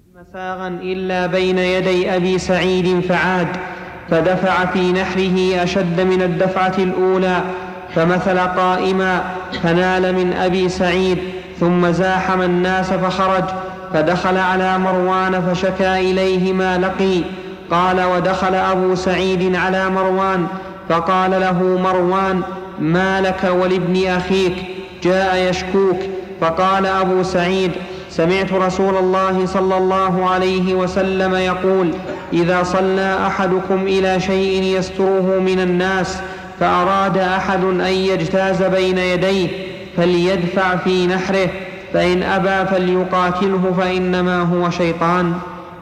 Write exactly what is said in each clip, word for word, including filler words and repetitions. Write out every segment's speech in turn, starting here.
مساغا إلا بين يدي أبي سعيد فعاد فدفع في نحره أشد من الدفعة الأولى فمثل قائما فنال من أبي سعيد ثم زاحم الناس فخرج فدخل على مروان فشكى إليه ما لقي. قال: ودخل أبو سعيد على مروان فقال له مروان: ما لك ولابن أخيك جاء يشكوك؟ فقال أبو سعيد: سمعت رسول الله صلى الله عليه وسلم يقول: إذا صلى أحدكم إلى شيء يستره من الناس فأراد أحد أن يجتاز بين يديه فليدفع في نحره، فإن أبى فليقاتله فإنما هو شيطان.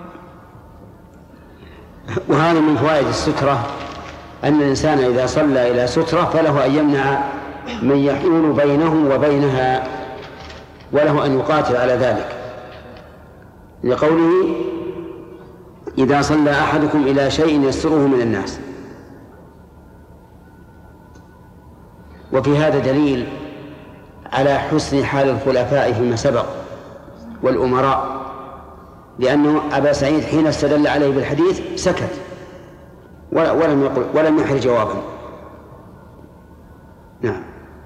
وهذا من فوائد السترة أن الإنسان إذا صلى إلى سترة فله أن يمنع من يحول بينه وبينها، وله أن يقاتل على ذلك، لقوله: إذا صلى أحدكم إلى شيء يستره من الناس. وفي هذا دليل على حسن حال الخلفاء فيما سبق والأمراء، لأنه أبا سعيد حين استدل عليه بالحديث سكت ولم يقل ولم يحر جوابا. نعم.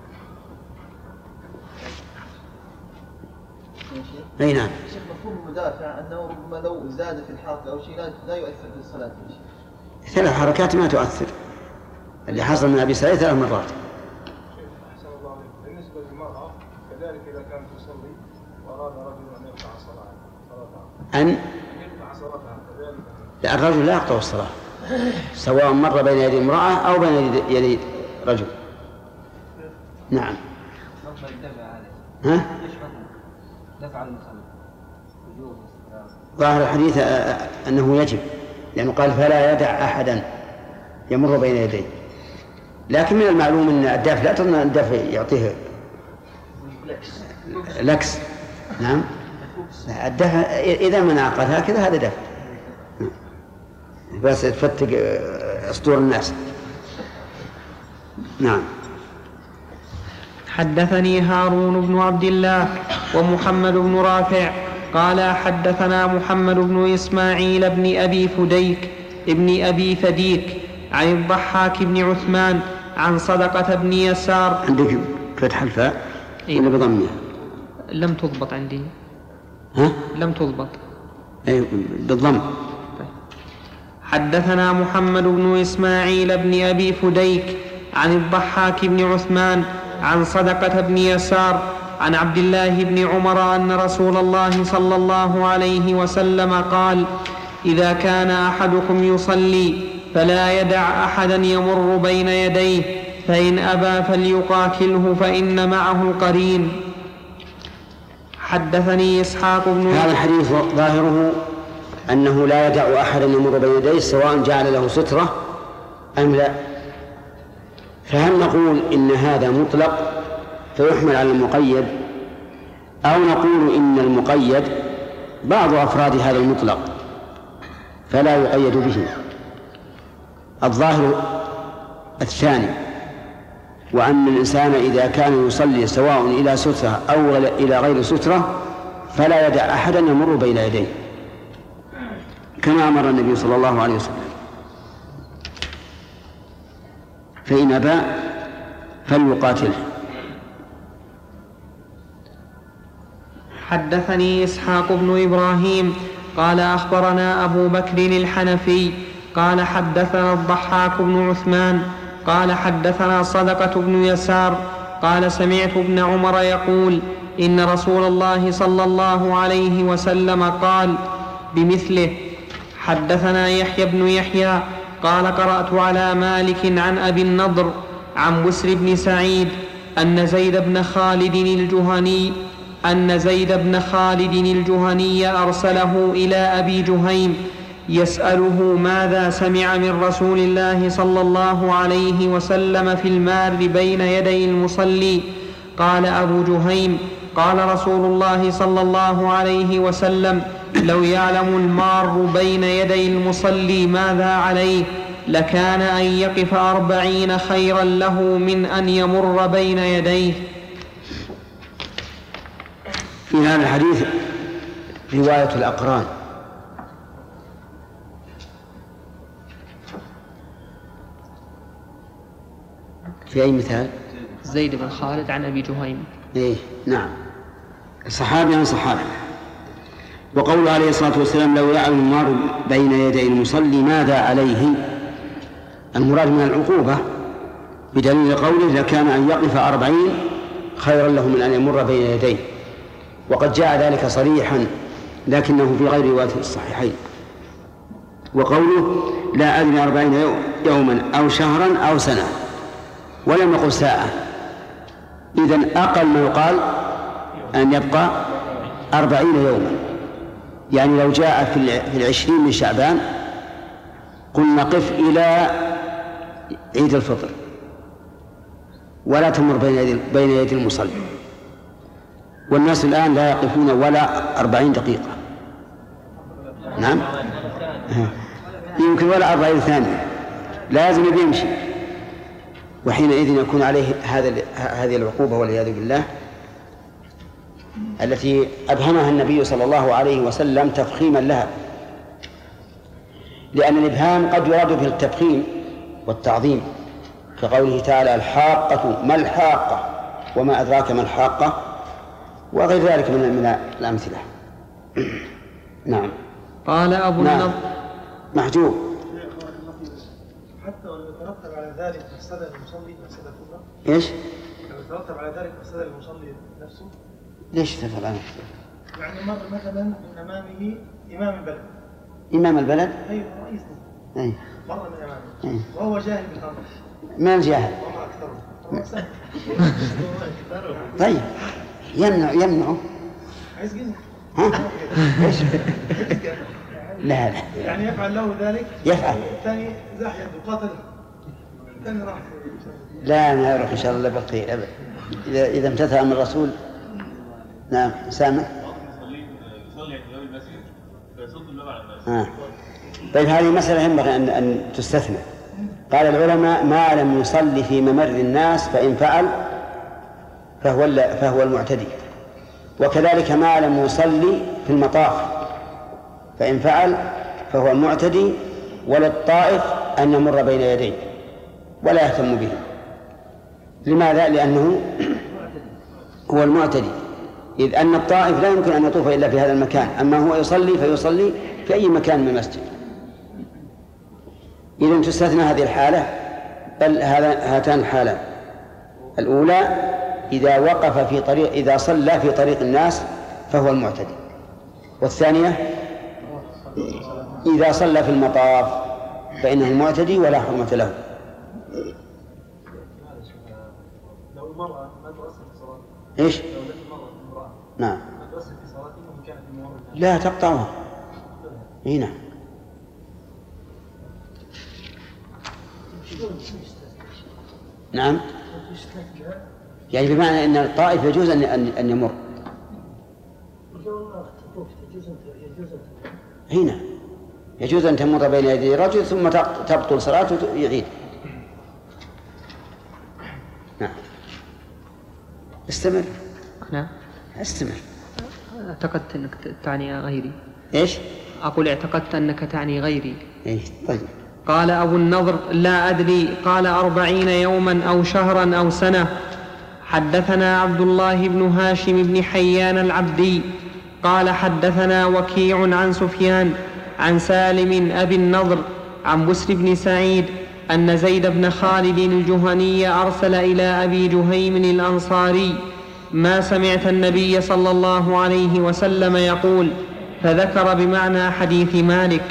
أي نعم. شيخ، مفهوم المدافع أنه ربما لو زاد في الحركة أو شيء لا يؤثر في الصلاة. ثلاث حركات ما تؤثر، اللي حصل من أبي سعيد ثلاث مرات. أحسن الله عليك. بالنسبة للمرأة كذلك إذا كانت تصلي وأراد رجل أن يقطع صلاتها أن يقطع صلاتها كذلك. لا، الرجل لا يقطع الصلاة سواء مر بين يدي امرأة أو بين يدي رجل. نعم. ها؟ ظاهر الحديث أنه يجب، لأنه قال: فلا يدع أحدا يمر بين يديه. لكن من المعلوم أن الدافع لا تظن أن الدافع يعطيه لكس. نعم. الدافع إذا منع قال هكذا هذا دافع، بس تفتق أسطور الناس. نعم. حدثني هارون بن عبد الله ومحمد بن رافع قال: حدثنا محمد بن إسماعيل بن أبي فديك ابن أبي فديك عن الضحاك بن عثمان عن صدقة بن يسار. عندك فتح الفاء ولا بضمها؟ لم تضبط عندي. ها؟ لم تضبط. أي بالضم. حدثنا محمد بن إسماعيل بن أبي فديك عن الضحاك بن عثمان عن صدقة بن يسار عن عبد الله بن عمر أن رسول الله صلى الله عليه وسلم قال: إذا كان أحدكم يصلي فلا يدع أحدا يمر بين يديه، فإن أبى فليقاتله فإن معه القرين. حدثني إسحاق بن هذا الحديث ظاهره أنه لا يدع أحدا يمر بين يديه سواء جعل له سترة أم لا. فهل نقول إن هذا مطلق فيحمل على المقيد، أو نقول إن المقيد بعض أفراد هذا المطلق فلا يقيد به؟ الظاهر الثاني، وأن الإنسان إذا كان يصلي سواء إلى سترة أو إلى غير سترة فلا يدع أحدا يمر بين يديه، كما أمر النبي صلى الله عليه وسلم. فإن أبى فليقاتله. حدثني إسحاق بن إبراهيم قال: أخبرنا أبو بكر الحنفي قال: حدثنا الضحاك بن عثمان قال: حدثنا صدقة بن يسار قال: سمعت ابن عمر يقول: إن رسول الله صلى الله عليه وسلم قال بمثله. حدثنا يحيى بن يحيى قال: قرأت على مالك عن أبي النضر عن بسر بن سعيد أن زيد بن خالد الجهني أن زيد بن خالد الجهني أرسله إلى أبي جهيم يسأله ماذا سمع من رسول الله صلى الله عليه وسلم في المار بين يدي المصلي. قال أبو جهيم: قال رسول الله صلى الله عليه وسلم: لو يعلم المار بين يدي المصلي ماذا عليه لكان أن يقف أربعين خيرا له من أن يمر بين يديه. في هذا الحديث رواية الأقران في أي مثال؟ زيد بن خالد عن أبي جهيم. إيه نعم، صحابي عن صحابي. وقول عليه الصلاة والسلام لو يعلم المار بين يدي المصلي ماذا عليه، المراد من العقوبة بدليل قوله لكان أن يقف أربعين خيرا له من أن يمر بين يديه، وقد جاء ذلك صريحا لكنه في غير رواية الصحيحين. وقوله لا أدري أربعين يوما أو شهرا أو سنة ولم يقل ساعة، إذن أقل ما يقال أن يبقى أربعين يوما، يعني لو جاء في العشرين من شعبان قلنا قف إلى عيد الفطر ولا تمر بين يدي بين يدي المصلي، والناس الآن لا يقفون ولا أربعين دقيقة. نعم يمكن ولا أربعين ثانية، لازم يمشي، وحينئذ يكون عليه هذا هذه العقوبة والعياذ بالله التي أبهمها النبي صلى الله عليه وسلم تفخيما لها، لأن الإبهام قد يراد به التفخيم والتعظيم، كقوله تعالى الحاقة ما الحاقة وما أدراك ما الحاقة وغير ذلك من من الأمثلة. نعم. قال أبو نعم. النضر محجوب. حتى ولو يترتب على ذلك مفسدة للمصلي مفسدة كبرى. إيش؟ لو يترتب على ذلك مفسدة للمصلي نفسه. ليش تفعل عنه؟ يعني مر مثلا من أمامه إمام البلد. إمام البلد؟ أيوة رئيسه. أي. مر من أمامه. أي. وهو جاهل بالأمر. ما الجاهل؟ وما أكثره. طيب يمنع يمنعه. عايز جنة. ها؟ إيش؟ لا لا. يعني يفعل له ذلك. يفعل. الثاني زاح يده قاتله. الثاني راح. لا ما يروح إن شاء الله بقي أبدا. إذا إذا امتثل من الرسول. نعم سامع. يصلي في باب المسجد فيصد الباب على الناس. آه. طيب هذه مسألة ينبغي أن أن تستثنى. قال العلماء ما لم يصلي في ممر الناس فإن فعل فهو فهو المعتدي، وكذلك ما لم يصلي في المطاف فإن فعل فهو المعتدي، وللطائف أن يمر بين يديه ولا يهتم به. لماذا؟ لأنه هو المعتدي، إذ أن الطائف لا يمكن أن يطوف إلا في هذا المكان، أما هو يصلي فيصلي في أي مكان من المسجد. إذن تستثنى هذه الحالة، بل هاتان الحالان: الأولى إذا وقف في طريق إذا صلى في طريق الناس فهو المعتدي، والثانية إذا صلى في المطاف فإنه المعتدي ولا حرمة له. لو المرأة ما تؤثر في صلاتها. إيش؟ لو لم المرأة امرأة. نعم. ما تؤثر في صلاتها وإن كانت في ممر. لا تقطعها. هنا. نعم. يعني بمعنى أن الطائف يجوز أن أن يمر. هنا يجوز أن تمر بين يدي رجل ثم تبطل صلاته ويعيد. نعم. استمر. نعم. استمر. اعتقدت أنك تعني غيري. إيش؟ أقول اعتقدت أنك تعني غيري. إيه طيب. قال أبو النضر لا أدري، قال أربعين يوما أو شهرا أو سنة. حدثنا عبد الله بن هاشم بن حيان العبدي قال حدثنا وكيع عن سفيان عن سالم أبي النضر عن بسر بن سعيد أن زيد بن خالد الجهني أرسل إلى أبي جهيم الأنصاري ما سمعت النبي صلى الله عليه وسلم يقول، فذكر بمعنى حديث مالك.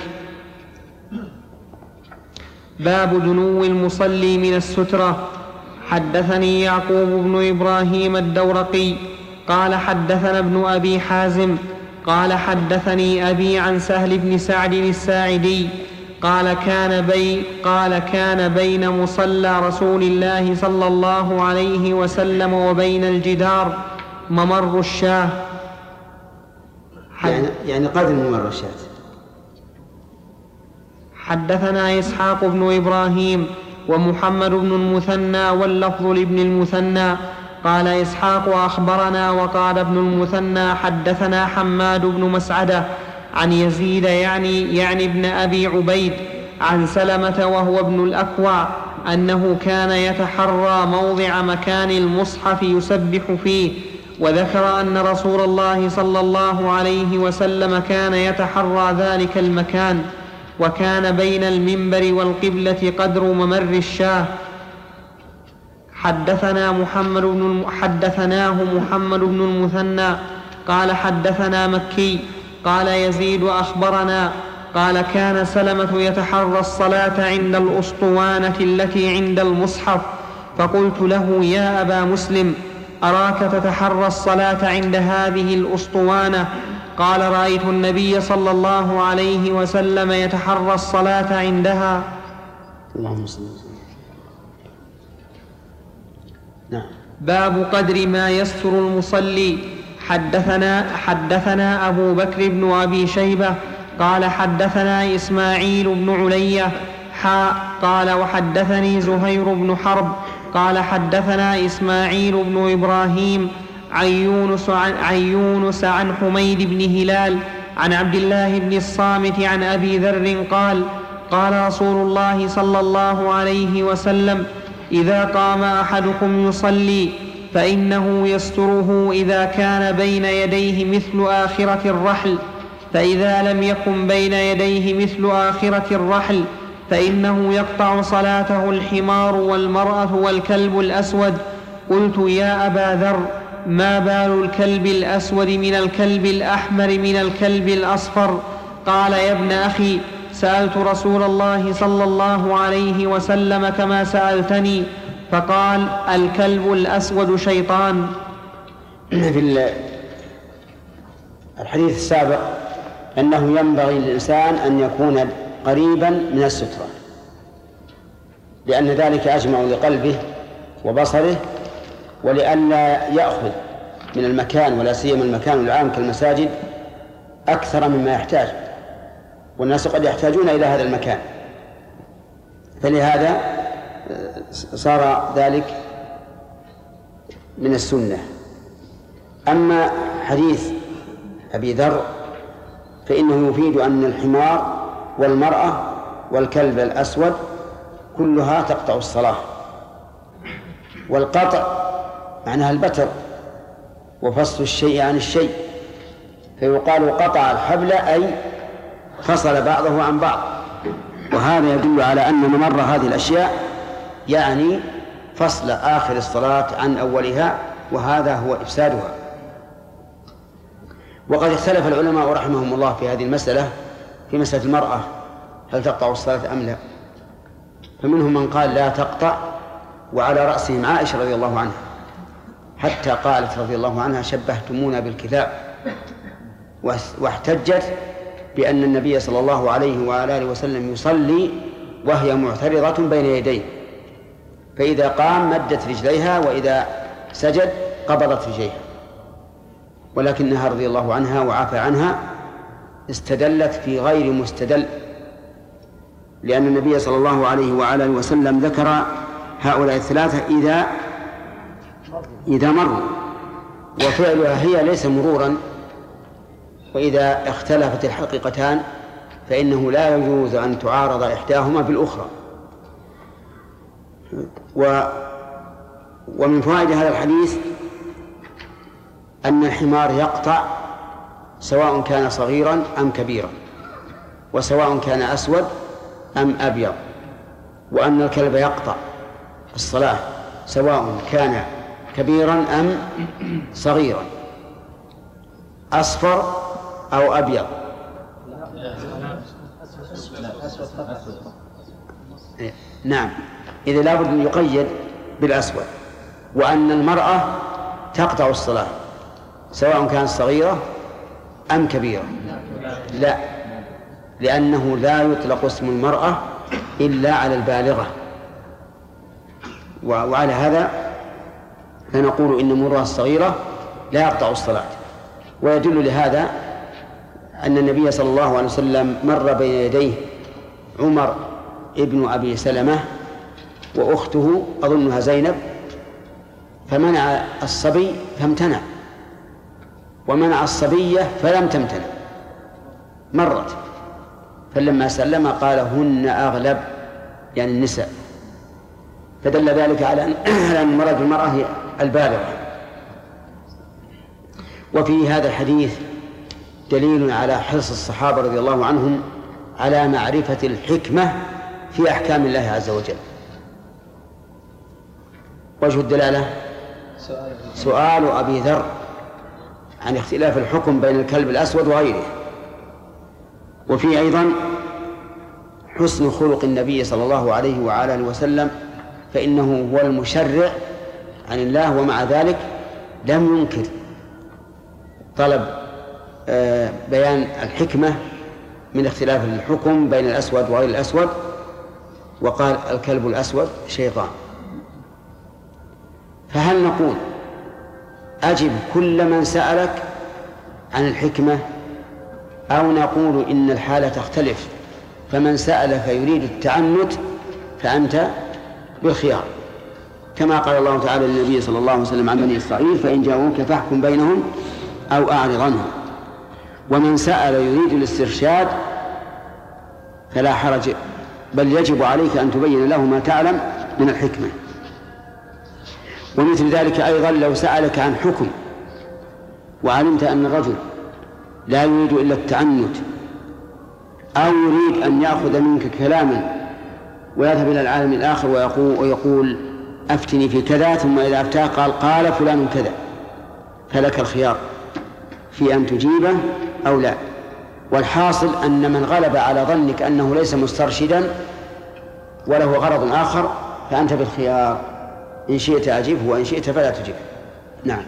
باب دنو المصلي من السترة. حدثني يعقوب بن إبراهيم الدورقي قال حدثنا ابن أبي حازم قال حدثني أبي عن سهل بن سعد الساعدي قال كان, بي قال كان بين مصلى رسول الله صلى الله عليه وسلم وبين الجدار ممر الشاة. يعني, يعني قدر ممر الشاة. حدثنا إسحاق بن إبراهيم ومحمد بن المثنى واللفظ لابن المثنى قال إسحاق أخبرنا وقال ابن المثنى حدثنا حماد بن مسعدة عن يزيد يعني, يعني ابن أبي عبيد عن سلمة وهو ابن الأكوع أنه كان يتحرى موضع مكان المصحف يسبح فيه، وذكر أن رسول الله صلى الله عليه وسلم كان يتحرى ذلك المكان، وكان بين المنبر والقبلة قدر ممر الشاه. حدثنا محمد بن حدثناه محمد بن المثنى قال حدثنا مكي قال يزيد أخبرنا قال كان سلمة يتحرى الصلاة عند الأسطوانة التي عند المصحف، فقلت له يا أبا مسلم أراك تتحرى الصلاة عند هذه الأسطوانة؟ قال رأيت النبي صلى الله عليه وسلم يتحرى الصلاة عندها. اللهم صل وسلم. نعم. باب قدر ما يستر المصلي. حدثنا حدثنا أبو بكر بن أبي شيبة قال حدثنا إسماعيل بن علية حاء قال وحدثني زهير بن حرب قال حدثنا إسماعيل بن إبراهيم عن يونس عن, عن يونس عن حميد بن هلال عن عبد الله بن الصامت عن أبي ذر قال قال رسول الله صلى الله عليه وسلم إذا قام أحدكم يصلي فإنه يستره إذا كان بين يديه مثل آخرة الرحل، فإذا لم يكن بين يديه مثل آخرة الرحل فإنه يقطع صلاته الحمار والمرأة والكلب الأسود. قلت يا أبا ذر ما بال الكلب الأسود من الكلب الأحمر من الكلب الأصفر؟ قال يا ابن أخي سألت رسول الله صلى الله عليه وسلم كما سألتني، فقال الكلب الأسود شيطان. في الحديث السابق أنه ينبغي للإنسان أن يكون قريبا من السترة، لأن ذلك أجمع لقلبه وبصره، ولئلا يأخذ من المكان ولا سيما المكان العام كالمساجد أكثر مما يحتاج، والناس قد يحتاجون إلى هذا المكان، فلهذا صار ذلك من السنة. أما حديث أبي ذر فإنه يفيد أن الحمار والمرأة والكلب الأسود كلها تقطع الصلاة، والقطع معناها البتر وفصل الشيء عن الشيء، فيقال قطع الحبل أي فصل بعضه عن بعض، وهذا يدل على أن ممر هذه الأشياء يعني فصل آخر الصلاة عن أولها، وهذا هو إفسادها. وقد اختلف العلماء رحمهم الله في هذه المسألة، في مسألة المرأة هل تقطع الصلاة أم لا، فمنهم من قال لا تقطع، وعلى رأسهم عائشة رضي الله عنها، حتى قالت رضي الله عنها شبهتمونا بالكلاب، واحتجت بأن النبي صلى الله عليه وآله وسلم يصلي وهي معترضة بين يديه، فإذا قام مدت رجليها وإذا سجد قبضت رجليها، ولكنها رضي الله عنها وعفى عنها استدلت في غير مستدل، لأن النبي صلى الله عليه وآله وسلم ذكر هؤلاء الثلاثة إذا إذا مروا، وفعلها هي ليس مرورا، وإذا اختلفت الحقيقتان فإنه لا يجوز أن تعارض إحداهما بالأخرى. و ومن فوائد هذا الحديث أن الحمار يقطع سواء كان صغيرا أم كبيرا، وسواء كان أسود أم أبيض، وأن الكلب يقطع الصلاة سواء كان كبيرا أم صغيرا، أصفر أو أبيض. نعم، إذا لابد أن يقيد بالأسود. وأن المرأة تقطع الصلاة سواء كانت صغيرة أم كبيرة، لا، لأنه لا يطلق اسم المرأة إلا على البالغة، وعلى هذا فنقول إن مرأة الصغيرة لا يقطع الصلاة. ويدل لهذا أن النبي صلى الله عليه وسلم مر بين يديه عمر ابن أبي سلمة وأخته أظنها زينب، فمنع الصبي فامتنع، ومنع الصبية فلم تمتنع، مرت، فلما سلم قال هن أغلب، يعني النساء، فدل ذلك على أن المراد بالمرأة هي البالغة. وفي هذا الحديث دليل على حرص الصحابة رضي الله عنهم على معرفة الحكمة في أحكام الله عز وجل. وجه الدلالة سؤال أبي ذر عن اختلاف الحكم بين الكلب الأسود وغيره. وفي أيضا حسن خلق النبي صلى الله عليه وعلى آله وسلم، فإنه هو المشرع عن الله، ومع ذلك لم ينكر طلب بيان الحكمة من اختلاف الحكم بين الأسود وغير الأسود، وقال الكلب الأسود شيطان. فهل نقول أجب كل من سألك عن الحكمة، أو نقول إن الحالة تختلف، فمن سألك يريد التعنت فأنت بالخيار، كما قال الله تعالى للنبي صلى الله عليه وسلم عن بني إسرائيل: فإن جاءوك فاحكم بينهم أو أعرض عنهم. ومن سأل يريد الاسترشاد فلا حرج، بل يجب عليك أن تبين له ما تعلم من الحكمة. ومثل ذلك أيضا لو سألك عن حكم وعلمت أن الرجل لا يريد إلا التعنت، أو يريد أن يأخذ منك كلاما ويذهب إلى العالم الآخر ويقول, ويقول أفتني في كذا، ثم إذا أفتاه قال قال فلان كذا، فلك الخيار في أن تجيبه أو لا. والحاصل أن من غلب على ظنك أنه ليس مسترشدا وله غرض آخر فأنت بالخيار، إن شئت أجيبه وإن شئت فلا تجيبه. نعم.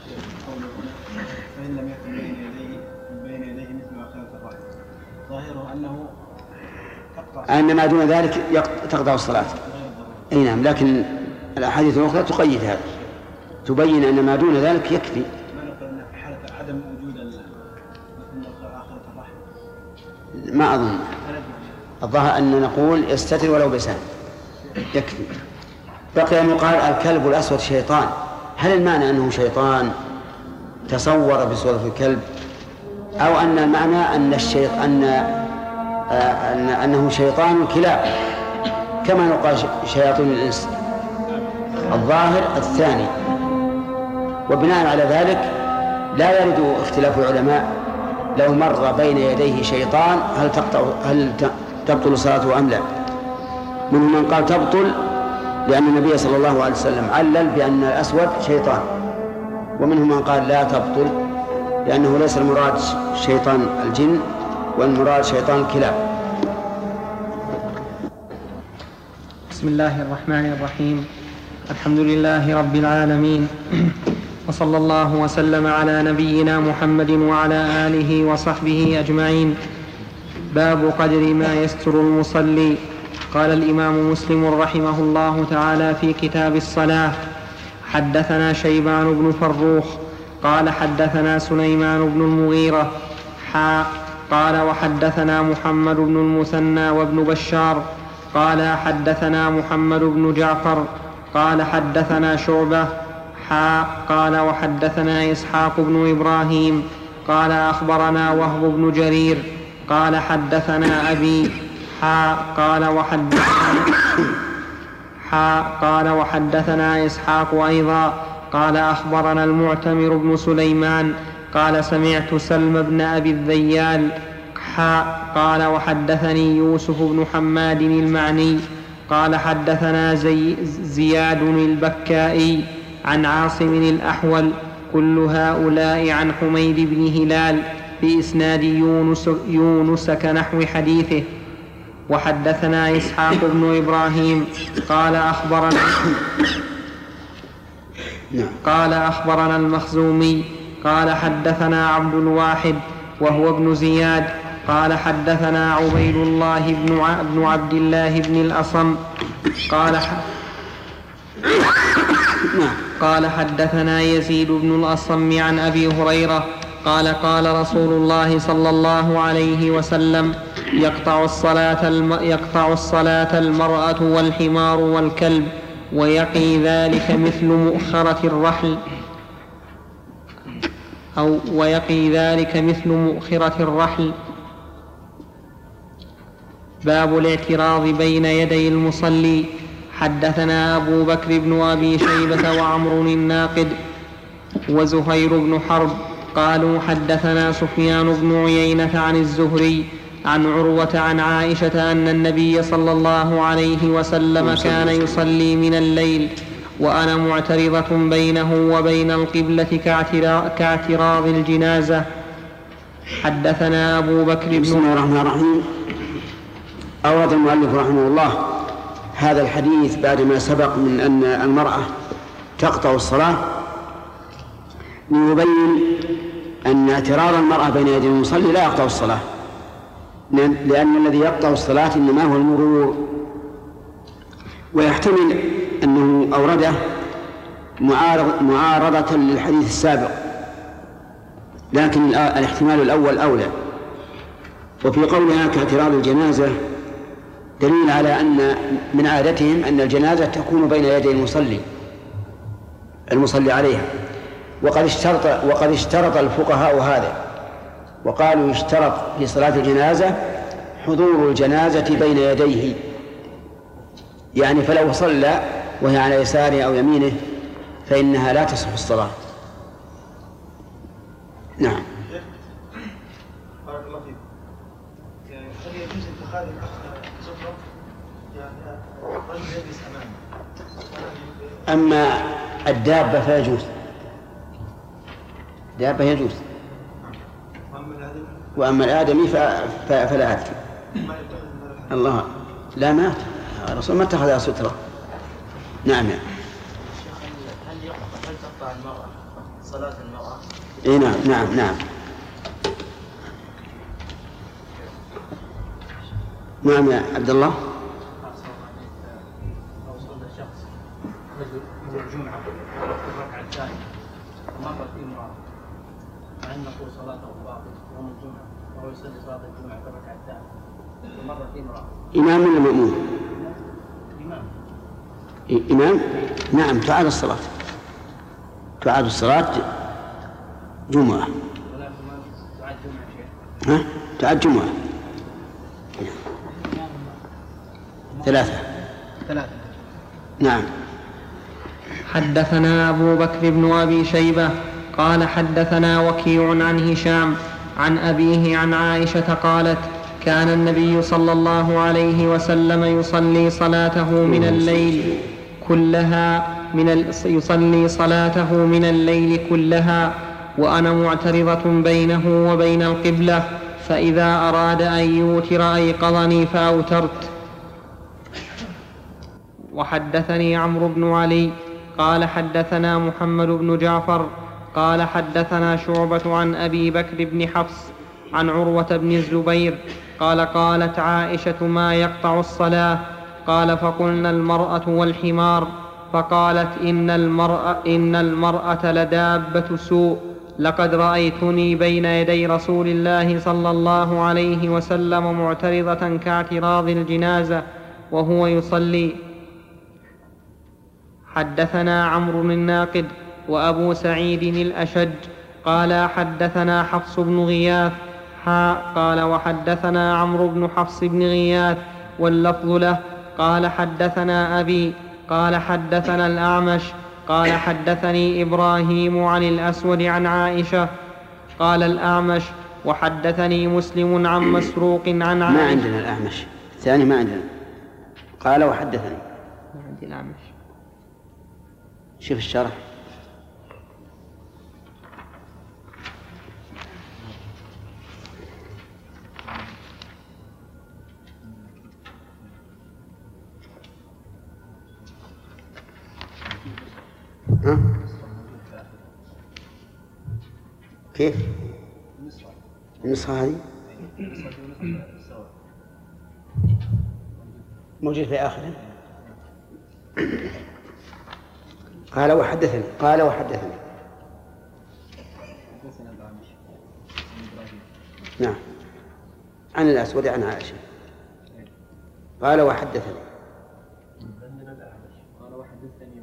فإن لم يكن بين يديه بين يديه مثل أخلاق الرأي، ظاهره أنه تقطع أن ما دون ذلك تقطع الصلاة. أي نعم، لكن الأحاديث الأخرى تقيد هذا، تبين أن ما دون ذلك يكفي. ما نقول أن في حالة عدم وجود مثل آخرة الرحم، ما أظن. الظاهر أن نقول يستتر ولو بسان يكفي. بقي أن يقال الكلب الأسود شيطان. هل المعنى أنه شيطان تصور بصورة الكلب، أو أن المعنى أن الشيطان أن أن أنه شيطان الكلاب كما يقال شياطين الإنس؟ الظاهر الثاني. وبناء على ذلك لا يرد اختلاف العلماء لو مر بين يديه شيطان هل تقطع هل تبطل صلاته أم لا. منهم من قال تبطل لأن النبي صلى الله عليه وسلم علل بأن الأسود شيطان، ومنهم من قال لا تبطل لأنه ليس المراد شيطان الجن والمراد شيطان الكلاب. بسم الله الرحمن الرحيم. الحمد لله رب العالمين، وصلى الله وسلم على نبينا محمد وعلى آله وصحبه أجمعين. باب قدر ما يستر المصلي. قال الإمام مسلم رحمه الله تعالى في كتاب الصلاة: حدثنا شيبان بن فروخ قال حدثنا سليمان بن المغيرة حا قال وحدثنا محمد بن المثنى وابن بشار قال حدثنا محمد بن جعفر قال حدثنا شعبة حا قال وحدثنا إسحاق بن إبراهيم قال أخبرنا وهب بن جرير قال حدثنا أبي حا قال وحدثنا حا قال وحدثنا إسحاق أيضا قال أخبرنا المعتمر بن سليمان قال سمعت سلم بن أبي الذيال حا قال وحدثني يوسف بن حماد المعني قال حدثنا زي زياد البكائي عن عاصم الأحول كل هؤلاء عن حميد بن هلال بإسناد يونس, يونس كنحو حديثه. وحدثنا إسحاق بن إبراهيم قال أخبرنا قال أخبرنا المخزومي قال حدثنا عبد الواحد وهو ابن زياد قال حدثنا عبيد الله بن عبد الله بن الأصم قال قال حدثنا يزيد بن الأصم عن أبي هريرة قال قال رسول الله صلى الله عليه وسلم: يقطع الصلاة الم... يقطع الصلاة المرأة والحمار والكلب ويقي ذلك مثل مؤخرة الرحل أو ويقي ذلك مثل مؤخرة الرحل. باب الاعتراض بين يدي المصلي. حدثنا أبو بكر بن أبي شيبة وعمر الناقد وزهير بن حرب قالوا حدثنا سفيان بن عيينة عن الزهري عن عروة عن عائشة أن النبي صلى الله عليه وسلم كان يصلي من الليل وأنا معترضة بينه وبين القبلة كاعتراض الجنازة. حدثنا أبو بكر بن بسم الله الرحمن الرحيم. أورد المؤلف رحمه الله هذا الحديث بعدما سبق من أن المرأة تقطع الصلاة ليبين أن اعتراض المرأة بين يدي المصلي لا يقطع الصلاة، لأن الذي يقطع الصلاة إنما هو المرور. ويحتمل أنه أورده معارض معارضة للحديث السابق، لكن الاحتمال الأول أولى. وفي قولها كاعتراض الجنازة دليل على أن من عادتهم أن الجنازة تكون بين يدي المصلي المصلي عليها. وقد اشترط وقد اشترط الفقهاء هذا، وقالوا يشترط في صلاة الجنازة حضور الجنازة بين يديه، يعني فلو صلى وهي على يساره أو يمينه فإنها لا تصح الصلاة. نعم. بارك الله فيك. يعني هل يجوز اتخاذ سفرة يعني رجل يجلس أمامه؟ أما الدابة فيجوز، دابة يجوز، وأما الآدمي فلا أدري. الله لا مات الرسول ما اتخذها سترة. نعم. هل هل تقطع المرأة صلاة المرأة؟ إيه نعم نعم نعم نعم يا عبد الله. لو صلى شخص رجل من الجمعة الركعة الثانية ومرت امرأة مع أن نقول صلاته باطلة يوم الجمعة وهو يصلي صلاة الجمعة في الركعة الثانية ومرت امرأة. إمام ولا مأمون؟ إمام. إمام. نعم تعاد الصلاة، تعاد الصلاة جمعة. ولا تعاد جمعة شيء. ها تعاد جمعة ثلاثة. ثلاثة. نعم. حدثنا أبو بكر بن أبي شيبة قال حدثنا وكيع عن هشام عن أبيه عن عائشة قالت كان النبي صلى الله عليه وسلم يصلي صلاته من الليل كلها من ال... يصلي صلاته من الليل كلها وأنا معترضة بينه وبين القبلة، فإذا أراد أن يوتر أيقظني فأوترت. وحدثني عمرو بن علي قال حدثنا محمد بن جعفر قال حدثنا شعبة عن أبي بكر بن حفص عن عروة بن الزبير قال قالت عائشة ما يقطع الصلاة؟ قال فقلنا المرأة والحمار، فقالت إن المرأة, إن المرأة لدابة سوء، لقد رأيتني بين يدي رسول الله صلى الله عليه وسلم معترضة كاعتراض الجنازة وهو يصلي. حدثنا عمرو الناقد وأبو سعيد الأشج قال حدثنا حفص بن غياث قال وحدثنا عمرو بن حفص بن غياث واللفظ له قال حدثنا أبي قال حدثنا الأعمش قال حدثني إبراهيم عن الأسود عن عائشة قال الأعمش وحدثني مسلم عن مسروق عن عائشة. ما عندنا الأعمش الثاني ما عندنا. قال وحدثني ما عندي الأعمش. شوف الشرح. ها؟ كيف؟ النسخة هذه موجود في آخره. قال وحدثني قال وحدثني نعم عن الأسود عن عائشة قال وحدثني قال وحدثني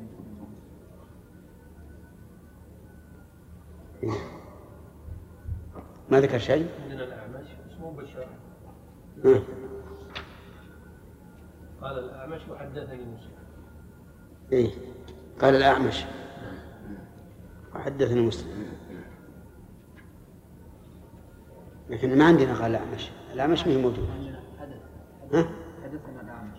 ما ذكر شيء؟ عندنا الأعمش اسمه بشار. ها. قال الأعمش وحدثني مسلم. إيه قال الأعمش وحدثنا مسلم، لكن ما عندنا قال الأعمش، الأعمش ما هي موجود. ها؟ حدثنا الأعمش.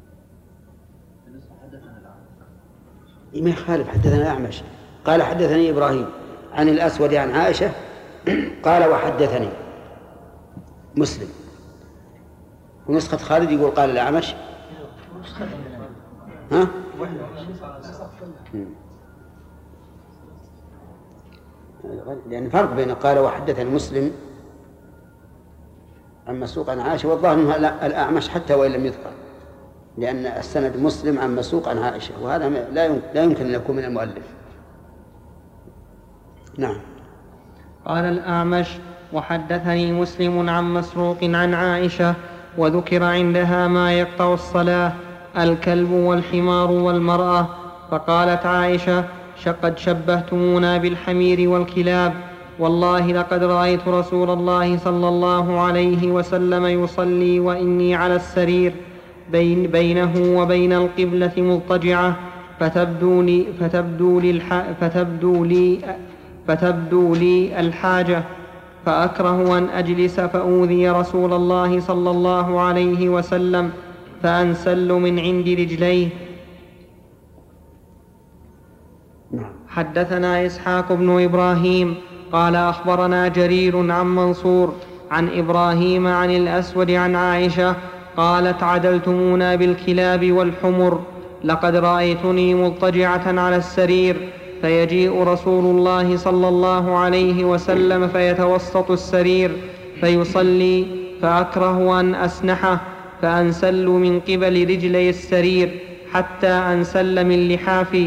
حدثنا الأعمش. ما يخالف، حدثنا الأعمش قال حدثني إبراهيم عن الأسود عن عائشة قال وحدثني مسلم. ونسخة خالد يقول قال الأعمش. ها؟ لأن فرق بين قال وحدثني مسلم عن مسروق عن عائشة، والظاهر أنه الأعمش حتى وإن لم يذكر، لأن السند مسلم عن مسروق عن عائشة، وهذا لا يمكن أن يكون من المؤلف. نعم. قال الأعمش وحدثني مسلم عن مسروق عن عائشة، وذكر عندها ما يقطع الصلاة، الكلب والحمار والمرأة، فقالت عائشة قد شبهتمونا بالحمير والكلاب، والله لقد رأيت رسول الله صلى الله عليه وسلم يصلي وإني على السرير بين بينه وبين القبلة مضطجعة، فتبدو لي, فتبدو لي, الح فتبدو لي, فتبدو لي الحاجة، فأكره أن أجلس فأوذي رسول الله صلى الله عليه وسلم، فأنسل من عند رجليه. حدثنا إسحاق بن إبراهيم قال أخبرنا جرير عن منصور عن إبراهيم عن الأسود عن عائشة قالت عدلتمونا بالكلاب والحمر، لقد رأيتني مضطجعة على السرير، فيجيء رسول الله صلى الله عليه وسلم فيتوسط السرير فيصلي، فأكره أن أسنحه، فأنسل من قبل رجلي السرير حتى أنسل من لحافي.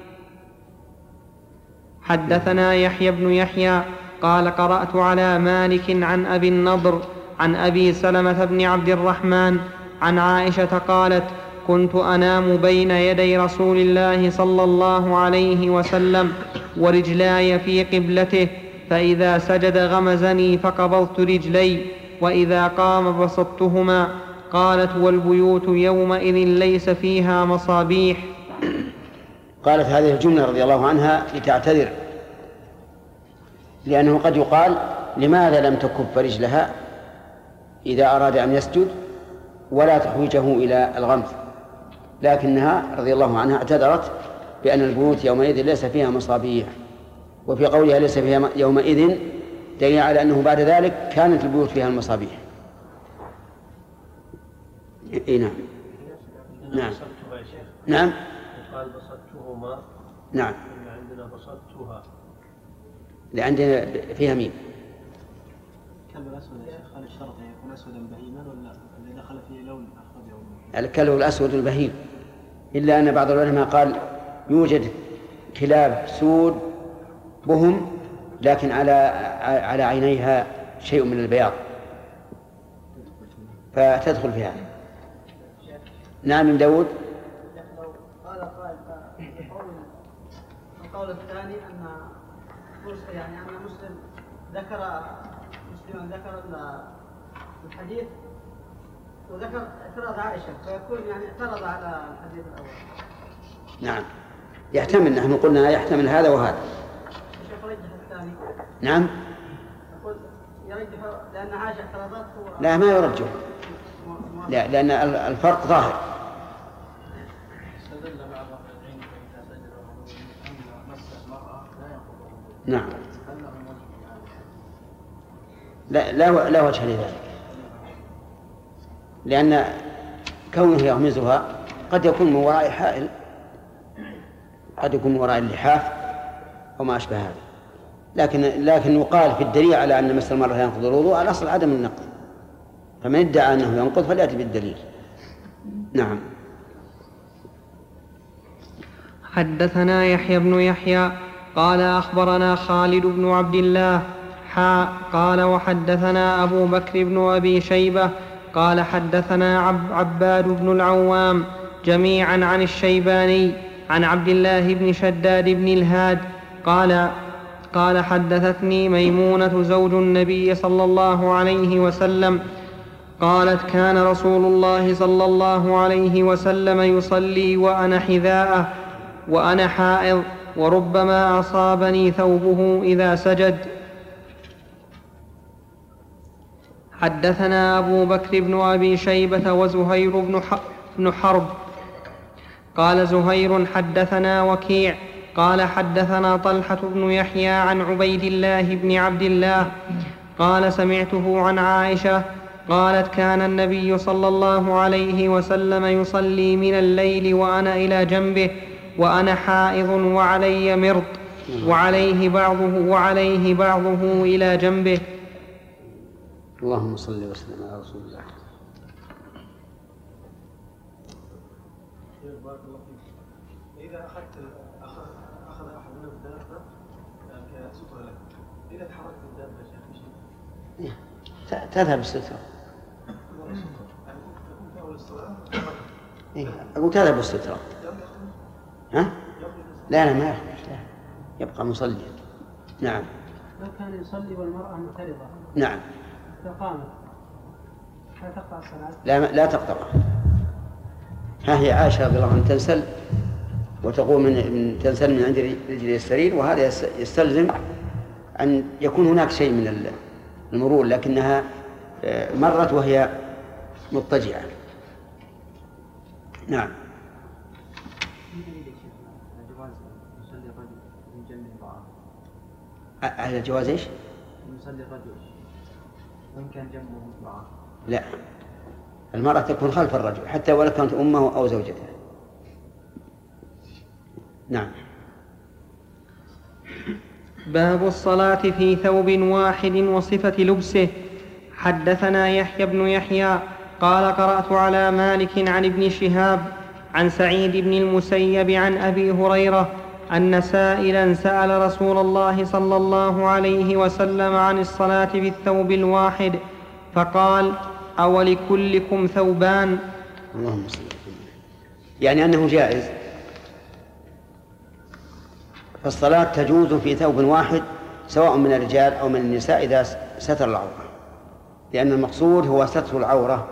حدثنا يحيى بن يحيى قال قرأت على مالك عن أبي النضر عن أبي سلمة بن عبد الرحمن عن عائشة قالت كنت أنام بين يدي رسول الله صلى الله عليه وسلم ورجلاي في قبلته، فإذا سجد غمزني فقبضت رجلي، وإذا قام بسطتهما. قالت والبيوت يومئذ ليس فيها مصابيح. قالت هذه الجملة رضي الله عنها لتعتذر، لأنه قد يقال لماذا لم تكف رجلها إذا أراد أن يسجد ولا تحويجه إلى الغمز، لكنها رضي الله عنها اعتذرت بأن البيوت يومئذ ليس فيها مصابيح، وفي قولها ليس فيها يومئذ دليل على أنه بعد ذلك كانت البيوت فيها المصابيح. إيه نعم نعم نعم قال بسطتهما. نعم عندنا بسطتها، لعندنا فيها ميم. الكلب الأسود يا شيخ، هل الشرط يكون أسودا بهيما ولا اللي دخل فيه لون أخضر يوم؟ الكلب الأسود البهيم، إلا أن بعض العلماء قال يوجد كلاب سود بهم لكن على على عينيها شيء من البياض فتدخل فيها. نعم من داود. قال قائل القول الثاني أن يعني أن مسلم ذكر مسلما ذكر الحديث وذكر اعتراض عائشة، فيكون يعني اعترض على الحديث الأول. نعم يحتمل، نحن قلنا يحتمل هذا وهذا. الشيخ رجح الثاني. نعم يقول يرجح لأن عائشة اعترضت. لا ما يرجح، لا لأن الفرق ظاهر. نعم لا لا لا وجه لذلك، لأن كونه يغمزها قد يكون من وراء حائل، قد يكون من وراء اللحاف أو ما أشبه هذا، لكن لكن يقال في الدليل على أن مس المرأة ينقض الوضوء الأصل عدم النقض، فمن ادعى أنه ينقض فليأتي بالدليل. نعم. حدثنا يحيى بن يحيى قال أخبرنا خالد بن عبد الله حاء قال وحدثنا أبو بكر بن أبي شيبة قال حدثنا عب عباد بن العوام جميعا عن الشيباني عن عبد الله بن شداد بن الهاد قال قال حدثتني ميمونة زوج النبي صلى الله عليه وسلم قالت كان رسول الله صلى الله عليه وسلم يصلي وأنا حذاءه وأنا حائض وربما أصابني ثوبه إذا سجد. حدثنا أبو بكر بن أبي شيبة وزهير بن حرب قال زهير حدثنا وكيع قال حدثنا طلحة بن يحيى عن عبيد الله بن عبد الله قال سمعته عن عائشة قالت كان النبي صلى الله عليه وسلم يصلي من الليل وأنا إلى جنبه وأنا حائض وعلي مرط وعليه بعضه, وعليه بعضه إلى جنبه. اللهم صل وسلم على رسول الله. بارك الله فيك. إذا أخذت أخذ أخذ أحد من الدابة كسترة لك، إذا تحركت الدابة شيء شيء تذهب السترة. أقول تذهب السترة. ها؟ لا لا ما يخرج، يبقى مصليا. نعم. لو كان يصلي والمرأة معترضة. نعم. فقامت لا تقطع الصلاة. لا لا تقطع. ها هي عائشة رضي الله عنها تنسل وتقوم من تنسل من عند رجل السرير، وهذا يستلزم أن يكون هناك شيء من المرور، لكنها مرت وهي مضطجعة. نعم. على جواز ايش؟ يصلي الرجل وإن كان جنبه امرأة. لا، المرأة تكون خلف الرجل حتى ولو كانت أمه أو زوجته. نعم. باب الصلاة في ثوب واحد وصفة لبسه. حدثنا يحيى بن يحيى قال قرأت على مالك عن ابن شهاب عن سعيد بن المسيب عن أبي هريرة أن سائلا سأل رسول الله صلى الله عليه وسلم عن الصلاة بالثوب الواحد فقال أولكلكم ثوبان؟ اللهم صل وسلم. يعني أنه جائز، فالصلاة تجوز في ثوب واحد سواء من الرجال أو من النساء إذا ستر العورة، لأن المقصود هو ستر العورة،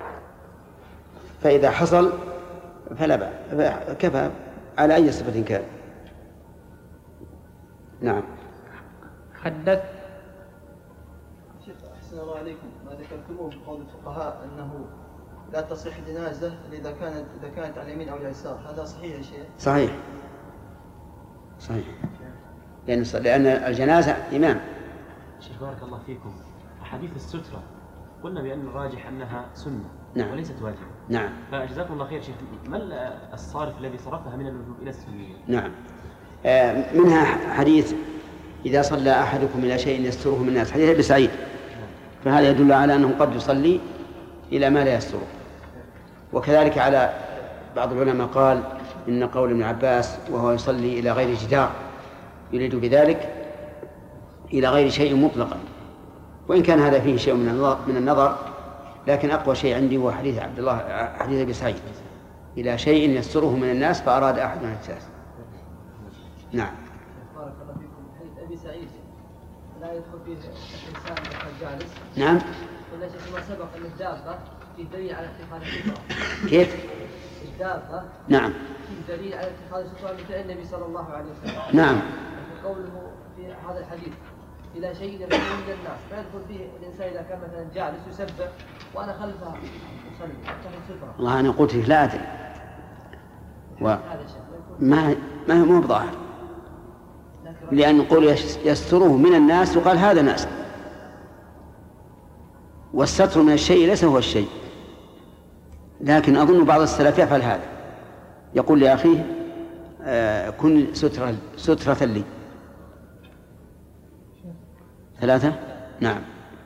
فإذا حصل فلا بأس، كفى على أي صفة كان. نعم. حدث شيخ أحسن الله عليكم، ما ذكرتموه بقول الفقهاء أنه لا تصح جنازة إذا كانت إذا كانت على اليمين أو اليسار، هذا صحيح يا شيخ؟ صحيح صحيح، لأن لأن الجنازة إمام. شيخ بارك الله فيكم، أحاديث السترة قلنا بأن الراجح أنها سنة نعم. وليست واجبة. نعم. فجزاكم الله خير شيخ، ما الصارف الذي صرفها من الوجوب إلى السنية؟ نعم. آه منها حديث إذا صلى أحدكم إلى شيء يستره من الناس، حديث أبي سعيد، فهذا يدل على أنه قد يصلي إلى ما لا يستره. وكذلك على بعض العلماء قال إن قول ابن عباس وهو يصلي إلى غير جدار يريد بذلك إلى غير شيء مطلقا، وإن كان هذا فيه شيء من النظر، لكن أقوى شيء عندي هو حديث عبد الله حديث أبي سعيد إلى شيء يستره من الناس فأراد أحد من الناس. نعم. بارك الله فيكم، حديث أبي سعيد لا يدخل فيه الإنسان الجالس. نعم. ولا شيء ما سبق أن الدابة في دليل على اتخاذ السترة. كيف؟ الدابة. نعم. في دليل على اتخاذ السترة مثل النبي صلى الله عليه وسلم. نعم. قوله في هذا الحديث إلى شيء يدخل من الناس، فيدخل فيه الإنسان إذا كان مثلا جالس يسبح وأنا خلفه أصلي أتخذ سترة. والله أنا قلت لا أدري، و... ما ما هو بظاهر، لأن نقول يستره من الناس وقال هذا ناس، والستر من الشيء ليس هو الشيء. لكن أظن بعض السلف يفعل هذا، يقول لأخيه آه كن سترة سترة لي. ثلاثة. نعم.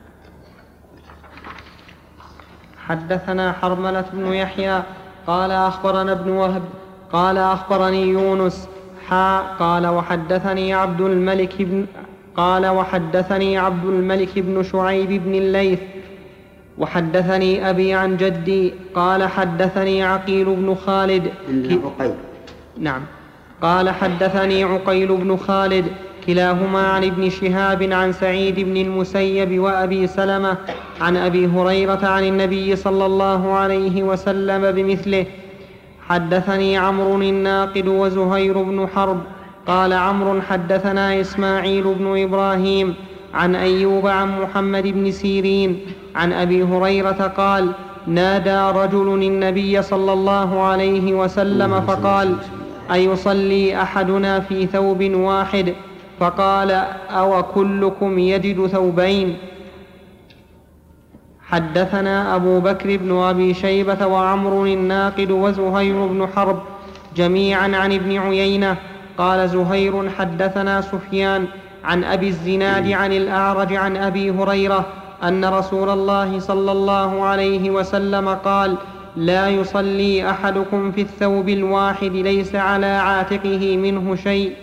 حدثنا حرملة بن يحيى قال أخبرنا ابن وهب قال أخبرني يونس حا قال وحدثني عبد الملك بن قال وحدثني عبد الملك بن شعيب بن الليث وحدثني أبي عن جدي قال حدثني عقيل بن خالد عقيل. نعم. قال حدثني عقيل بن خالد كلاهما عن ابن شهاب عن سعيد بن المسيب وأبي سلمة عن أبي هريرة عن النبي صلى الله عليه وسلم بمثله. حدثني عمرو الناقد وزهير بن حرب قال عمرو حدثنا إسماعيل بن إبراهيم عن أيوب عن محمد بن سيرين عن أبي هريرة قال نادى رجل النبي صلى الله عليه وسلم فقال أيصلي أحدنا في ثوب واحد؟ فقال أو كلكم يجد ثوبين؟ حدثنا أبو بكر بن أبي شيبة وعمر الناقد وزهير بن حرب جميعا عن ابن عيينة قال زهير حدثنا سفيان عن أبي الزناد عن الأعرج عن أبي هريرة أن رسول الله صلى الله عليه وسلم قال لا يصلي أحدكم في الثوب الواحد ليس على عاتقه منه شيء.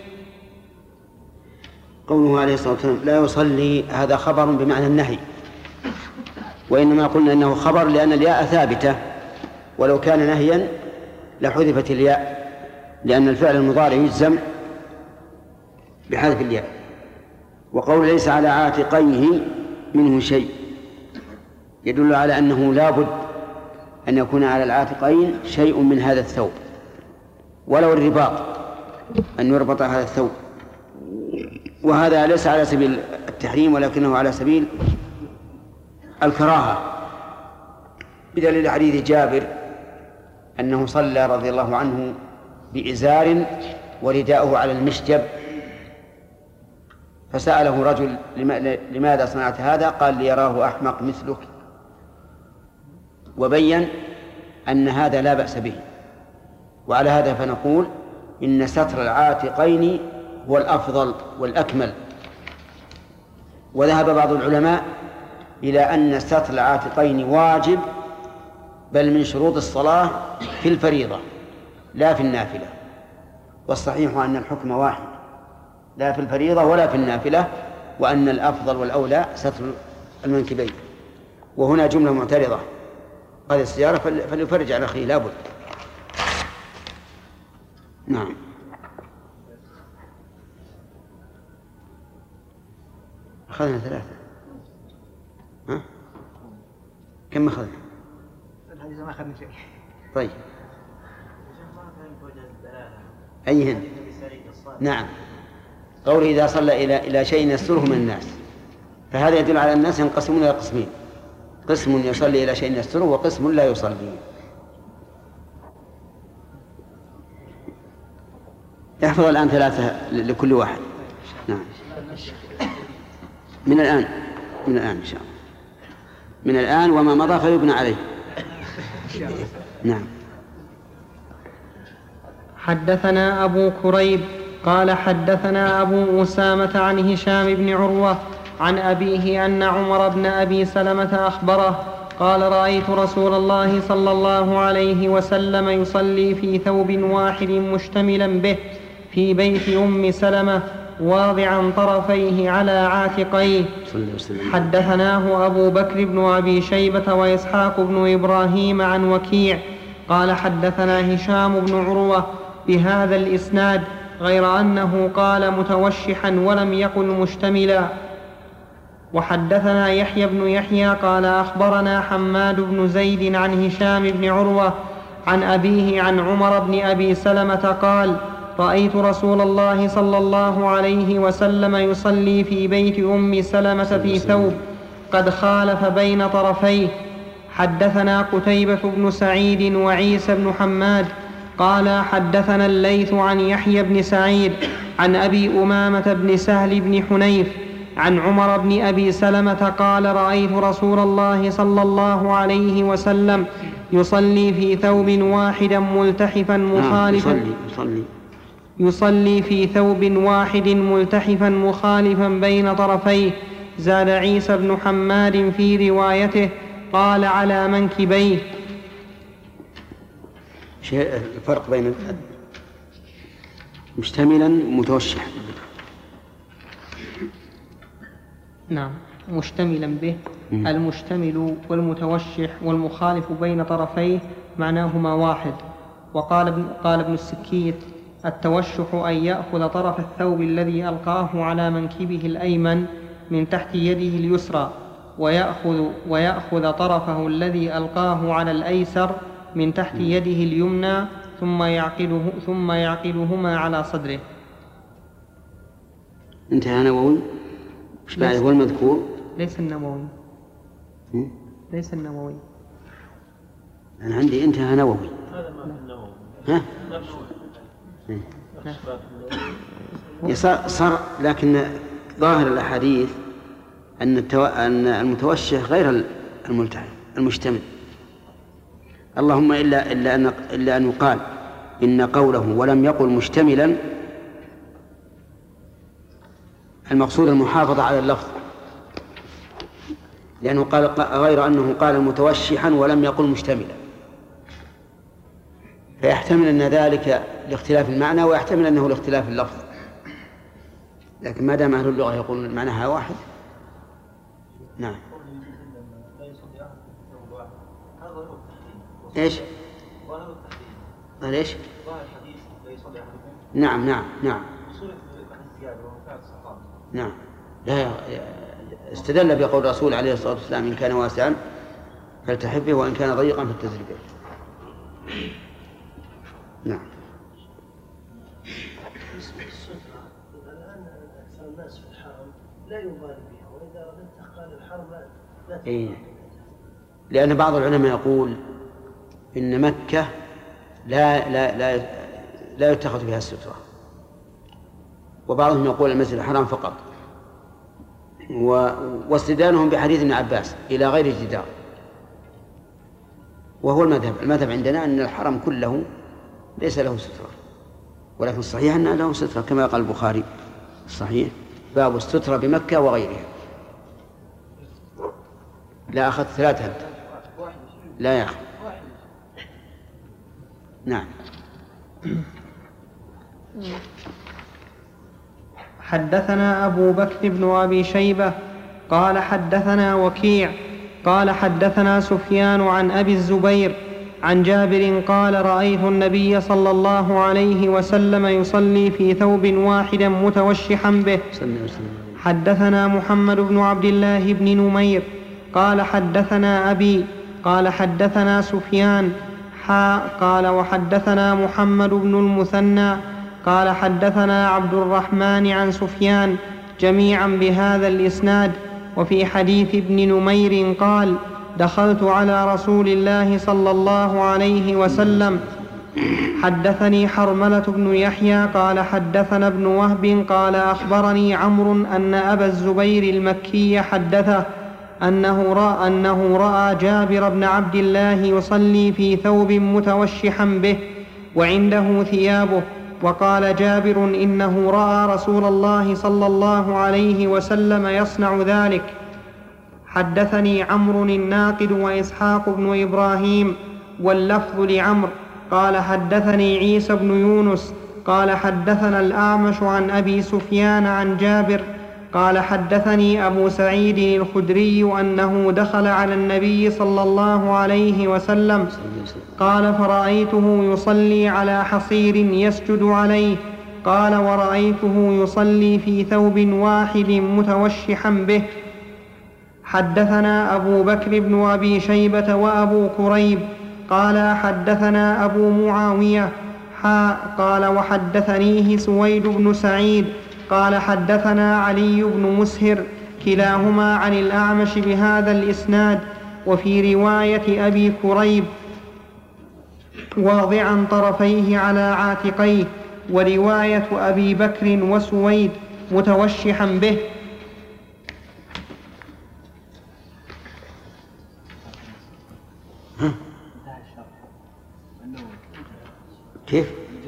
قوله عليه الصلاة والسلام لا يصلي هذا خبر بمعنى النهي، وإنما قلنا أنه خبر لأن الياء ثابتة، ولو كان نهيا لحذفت الياء، لأن الفعل المضارع يجزم بحذف الياء. وقول ليس على عاتقيه منه شيء يدل على أنه لا بد أن يكون على العاتقين شيء من هذا الثوب، ولو الرباط أن يربط هذا الثوب، وهذا ليس على سبيل التحريم ولكنه على سبيل الكراهة، بدليل حديث جابر أنه صلى رضي الله عنه بإزار ورداؤه على المشجب، فسأله رجل لماذا صنعت هذا؟ قال ليراه أحمق مثلك، وبين أن هذا لا بأس به. وعلى هذا فنقول إن ستر العاتقين هو الأفضل والأكمل. وذهب بعض العلماء إلى أن ستر العاتقين واجب، بل من شروط الصلاة في الفريضة لا في النافلة، والصحيح أن الحكم واحد لا في الفريضة ولا في النافلة، وأن الأفضل والأولى ستر المنكبين. وهنا جملة معترضة، هذه السيارة فليفرج على أخيه لابد. نعم. أخذنا ثلاثة. ها؟ كم أخذنا؟ الحديث ما أخذنا شيء. طيب. أيهن؟ نعم. قوله إذا صلى إلى إلى شيء يستره من الناس، فهذا يدل على الناس ينقسمون إلى قسمين: قسم يصلي إلى شيء يستره، وقسم لا يصلي. احفظ الآن ثلاثة لكل واحد. نعم. من الآن من الآن إن شاء الله، من الآن وما مضى فيبنى عليه. نعم. حدثنا أبو كريب قال حدثنا أبو أسامة عن هشام بن عروة عن أبيه أن عمر بن أبي سلمة أخبره قال رأيت رسول الله صلى الله عليه وسلم يصلي في ثوب واحد مشتملا به في بيت أم سلمة واضعا طرفيه على عاتقيه. حدثناه أبو بكر بن أبي شيبة وإسحاق بن إبراهيم عن وكيع قال حدثنا هشام بن عروة بهذا الإسناد، غير أنه قال متوشحا ولم يقل مشتملا. وحدثنا يحيى بن يحيى قال أخبرنا حماد بن زيد عن هشام بن عروة عن أبيه عن عمر بن أبي سلمة قال رأيت رسول الله صلى الله عليه وسلم يصلي في بيت أم سلمة في ثوب قد خالف بين طرفيه. حدثنا قتيبة بن سعيد وعيسى بن حماد قال حدثنا الليث عن يحيى بن سعيد عن أبي أمامة بن سهل بن حنيف عن عمر بن أبي سلمة قال رأيت رسول الله صلى الله عليه وسلم يصلي في ثوب واحد ملتحفا مخالفا يصلي يصلي في ثوب واحد ملتحفا مخالفا بين طرفيه. زاد عيسى بن حماد في روايته قال على منكبيه. شيء الفرق بين مشتملا متوشحا. نعم، مشتملا به. م. المشتمل والمتوشح والمخالف بين طرفيه معناهما واحد. وقال ابن, قال ابن السكيت التوشح أن يأخذ طرف الثوب الذي ألقاه على منكبه الأيمن من تحت يده اليسرى ويأخذ, ويأخذ طرفه الذي ألقاه على الأيسر من تحت يده اليمنى ثم يعقده ثم يعقدهما على صدره. انتهى نووي. مش بعد هو المذكور؟ ليس النووي. ليس النووي. أنا عندي انتهى نووي. هذا ما في النووي. ها؟ صار صار لكن ظاهر الأحاديث أن التو... أن المتوشح غير الملتحم المشتمل. اللهم إلا إلا أن إلا أن يقال إن قوله ولم يقل مشتملا المقصود المحافظة على اللفظ، لأنه قال غير أنه قال متوشحا ولم يقل مشتملا، فيحتمل أن ذلك لاختلاف المعنى ويحتمل أنه لاختلاف اللفظ، لكن ما دام أهل اللغة يقولون معناها واحد. نعم. ايش؟ قال ايش؟ نعم نعم نعم نعم. لا استدل بقول الرسول عليه الصلاة والسلام إن كان واسعا فالتحف به وإن كان ضيقا فالتزر به. نعم. الآن أكثر الناس في الحرم لا يبالي بها، وإذا أردت قال الحرم لا لا إيه. لأن بعض العلماء يقول إن مكة لا لا لا لا يتخذ فيها السترة، وبعضهم يقول المسجد الحرام فقط، واستدانهم بحديث ابن عباس إلى غير جدار، وهو المذهب المذهب عندنا أن الحرم كله ليس له سترة، ولكن الصحيح أن له سترة كما قال البخاري الصحيح باب السترة بمكة وغيرها. لا أخذ ثلاثة أنت. لا يا أخي. نعم. حدثنا أبو بكر بن أبي شيبة قال حدثنا وكيع قال حدثنا سفيان عن أبي الزبير عن جابر قال رأيت النبي صلى الله عليه وسلم يصلي في ثوب واحد متوشحا به. حدثنا محمد بن عبد الله بن نمير قال حدثنا أبي قال حدثنا سفيان حا قال وحدثنا محمد بن المثنى قال حدثنا عبد الرحمن عن سفيان جميعا بهذا الإسناد. وفي حديث ابن نمير قال دخلت على رسول الله صلى الله عليه وسلم. حدثني حرملة بن يحيى قال حدثنا ابن وهب قال أخبرني عمرو أن أبا الزبير المكي حدثه أنه رأى, أنه رأى جابر بن عبد الله يصلي في ثوب متوشحا به وعنده ثيابه، وقال جابر إنه رأى رسول الله صلى الله عليه وسلم يصنع ذلك. حدثني عمرو الناقد وإسحاق بن إبراهيم واللفظ لعمرو قال حدثني عيسى بن يونس قال حدثنا الأعمش عن أبي سفيان عن جابر قال حدثني أبو سعيد الخدري أنه دخل على النبي صلى الله عليه وسلم قال فرأيته يصلي على حصير يسجد عليه قال ورأيته يصلي في ثوب واحد متوشحا به. حدثنا أبو بكر بن أبي شيبة وأبو كريب قال حدثنا أبو معاوية حا قال وحدثنيه سويد بن سعيد قال حدثنا علي بن مسهر كلاهما عن الأعمش بهذا الإسناد. وفي رواية أبي كريب واضعا طرفيه على عاتقيه، ورواية أبي بكر وسويد متوشحا به. كيف؟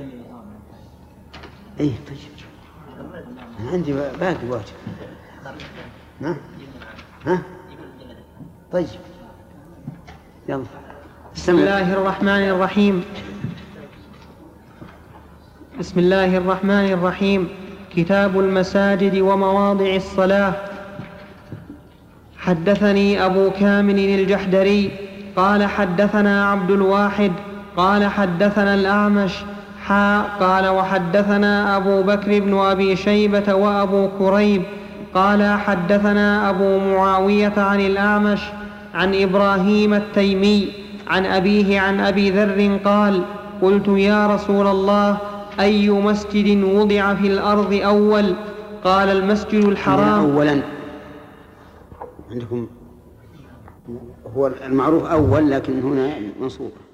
ايه طيب أنا عندي باقي واجب. ها؟ ها؟ طيب يلا. بسم الله الرحمن الرحيم. بسم الله الرحمن الرحيم. كتاب المساجد ومواضع الصلاة. حدثني أبو كامل الجحدري قال حدثنا عبد الواحد قال حدثنا الأعمش حا قال وحدثنا أبو بكر بن أبي شيبة وأبو كريب قال حدثنا أبو معاوية عن الأعمش عن إبراهيم التيمي عن أبيه عن أبي ذر قال قلت يا رسول الله أي مسجد وضع في الأرض أول؟ قال المسجد الحرام. أولا عندكم هو المعروف أول، لكن هنا منصوب.